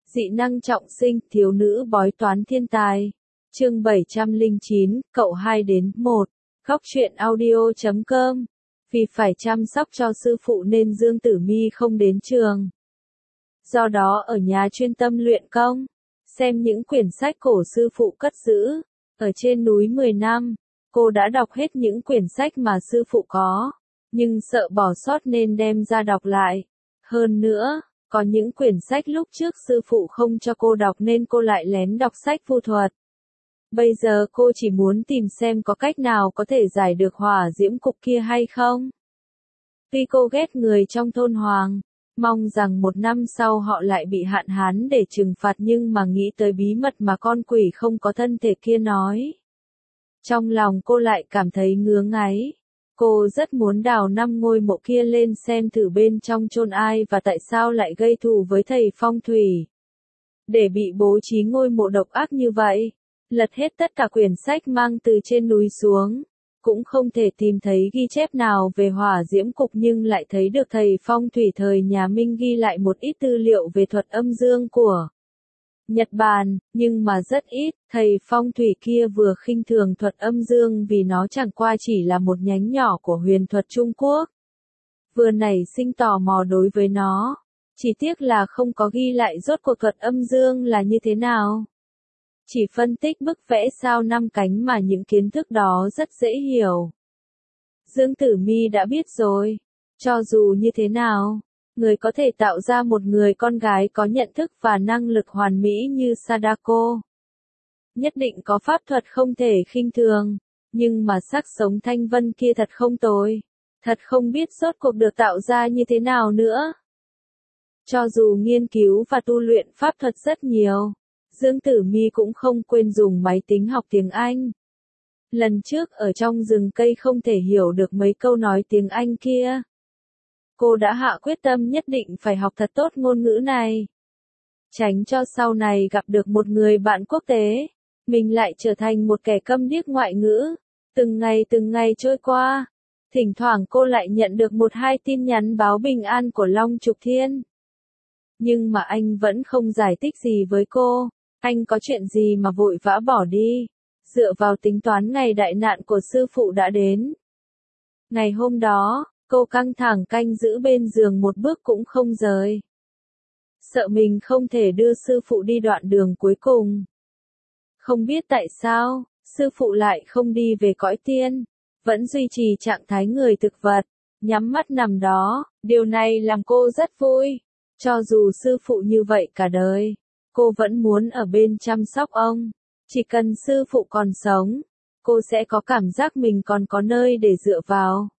Dị năng trọng sinh, thiếu nữ bói toán thiên tài. Chương 709, cậu 2 đến 1. Góc truyện audio.com. Vì phải chăm sóc cho sư phụ nên Dương Tử Mi không đến trường. Do đó ở nhà chuyên tâm luyện công, xem những quyển sách cổ sư phụ cất giữ. Ở trên núi 10 năm, cô đã đọc hết những quyển sách mà sư phụ có, nhưng sợ bỏ sót nên đem ra đọc lại. Hơn nữa, có những quyển sách lúc trước sư phụ không cho cô đọc nên cô lại lén đọc sách vu thuật. Bây giờ cô chỉ muốn tìm xem có cách nào có thể giải được hỏa diễm cục kia hay không. Tuy cô ghét người trong thôn Hoàng, mong rằng một năm sau họ lại bị hạn hán để trừng phạt, nhưng mà nghĩ tới bí mật mà con quỷ không có thân thể kia nói, trong lòng cô lại cảm thấy ngứa ngáy. Cô rất muốn đào 5 ngôi mộ kia lên xem thử bên trong chôn ai và tại sao lại gây thù với thầy phong thủy, để bị bố trí ngôi mộ độc ác như vậy. Lật hết tất cả quyển sách mang từ trên núi xuống, cũng không thể tìm thấy ghi chép nào về hỏa diễm cục, nhưng lại thấy được thầy phong thủy thời nhà Minh ghi lại một ít tư liệu về thuật âm dương của Nhật Bản, nhưng mà rất ít. Thầy phong thủy kia vừa khinh thường thuật âm dương vì nó chẳng qua chỉ là một nhánh nhỏ của huyền thuật Trung Quốc, vừa nảy sinh tò mò đối với nó. Chỉ tiếc là không có ghi lại rốt cuộc thuật âm dương là như thế nào. Chỉ phân tích bức vẽ sao 5 cánh mà những kiến thức đó rất dễ hiểu. Dương Tử Mi đã biết rồi. Cho dù như thế nào, người có thể tạo ra một người con gái có nhận thức và năng lực hoàn mỹ như Sadako, nhất định có pháp thuật không thể khinh thường. Nhưng mà xác sống Thanh Vân kia thật không tồi. Thật không biết rốt cuộc được tạo ra như thế nào nữa. Cho dù nghiên cứu và tu luyện pháp thuật rất nhiều, Dương Tử Mi cũng không quên dùng máy tính học tiếng Anh. Lần trước ở trong rừng cây không thể hiểu được mấy câu nói tiếng Anh kia, cô đã hạ quyết tâm nhất định phải học thật tốt ngôn ngữ này, tránh cho sau này gặp được một người bạn quốc tế, mình lại trở thành một kẻ câm điếc ngoại ngữ. Từng ngày trôi qua, thỉnh thoảng cô lại nhận được 1-2 tin nhắn báo bình an của Long Trục Thiên. Nhưng mà anh vẫn không giải thích gì với cô. Anh có chuyện gì mà vội vã bỏ đi? Dựa vào tính toán ngày đại nạn của sư phụ đã đến. Ngày hôm đó, cô căng thẳng canh giữ bên giường một bước cũng không rời. Sợ mình không thể đưa sư phụ đi đoạn đường cuối cùng. Không biết tại sao, sư phụ lại không đi về cõi tiên, vẫn duy trì trạng thái người thực vật, nhắm mắt nằm đó. Điều này làm cô rất vui. Cho dù sư phụ như vậy cả đời, cô vẫn muốn ở bên chăm sóc ông. Chỉ cần sư phụ còn sống, cô sẽ có cảm giác mình còn có nơi để dựa vào.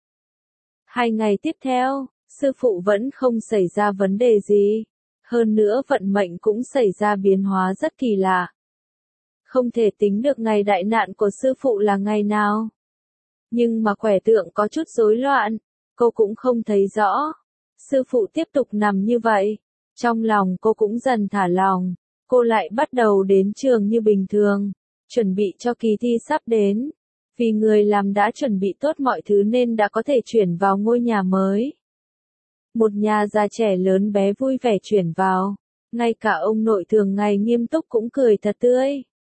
2 ngày tiếp theo, sư phụ vẫn không xảy ra vấn đề gì. Hơn nữa vận mệnh cũng xảy ra biến hóa rất kỳ lạ. Không thể tính được ngày đại nạn của sư phụ là ngày nào. Nhưng mà quẻ tượng có chút rối loạn, cô cũng không thấy rõ. Sư phụ tiếp tục nằm như vậy. Trong lòng cô cũng dần thả lòng. Cô lại bắt đầu đến trường như bình thường, chuẩn bị cho kỳ thi sắp đến. Vì người làm đã chuẩn bị tốt mọi thứ nên đã có thể chuyển vào ngôi nhà mới. Một nhà già trẻ lớn bé vui vẻ chuyển vào. Ngay cả ông nội thường ngày nghiêm túc cũng cười thật tươi.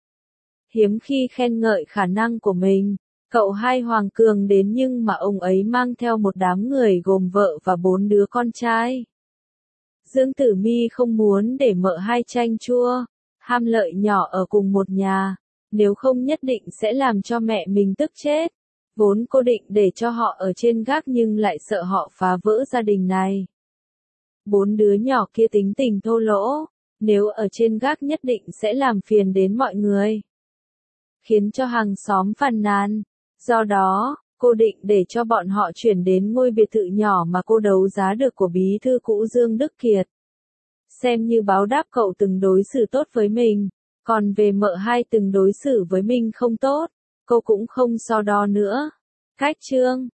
Hiếm khi khen ngợi khả năng của mình. Cậu 2 Hoàng Cường đến nhưng mà ông ấy mang theo một đám người gồm vợ và 4 đứa con trai. Dương Tử Mi không muốn để mợ hai chanh chua, ham lợi nhỏ ở cùng một nhà, nếu không nhất định sẽ làm cho mẹ mình tức chết. Vốn cô định để cho họ ở trên gác nhưng lại sợ họ phá vỡ gia đình này. 4 đứa nhỏ kia tính tình thô lỗ, nếu ở trên gác nhất định sẽ làm phiền đến mọi người, khiến cho hàng xóm phàn nàn. Do đó, cô định để cho bọn họ chuyển đến ngôi biệt thự nhỏ mà cô đấu giá được của bí thư cũ Dương Đức Kiệt. Xem như báo đáp cậu từng đối xử tốt với mình, còn về mợ hai từng đối xử với mình không tốt, cô cũng không so đo nữa. Cách chương